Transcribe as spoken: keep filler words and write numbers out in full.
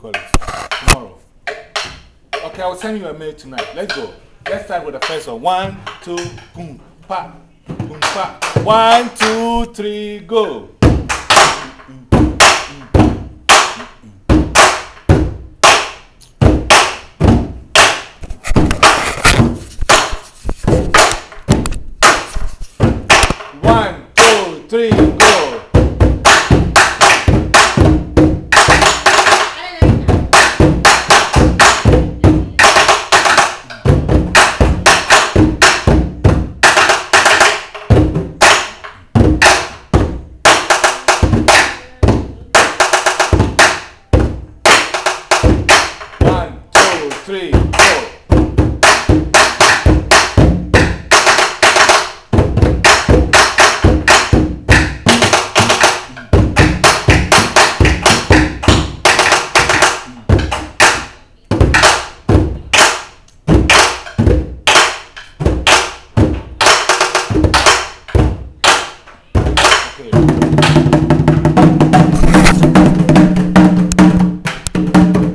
call it tomorrow. Okay, I will send you a mail tonight. Let's go. Let's start with the first one. One, two, boom, pa, boom, pa. One, two, three, go. One, two, three, go. One, two, three.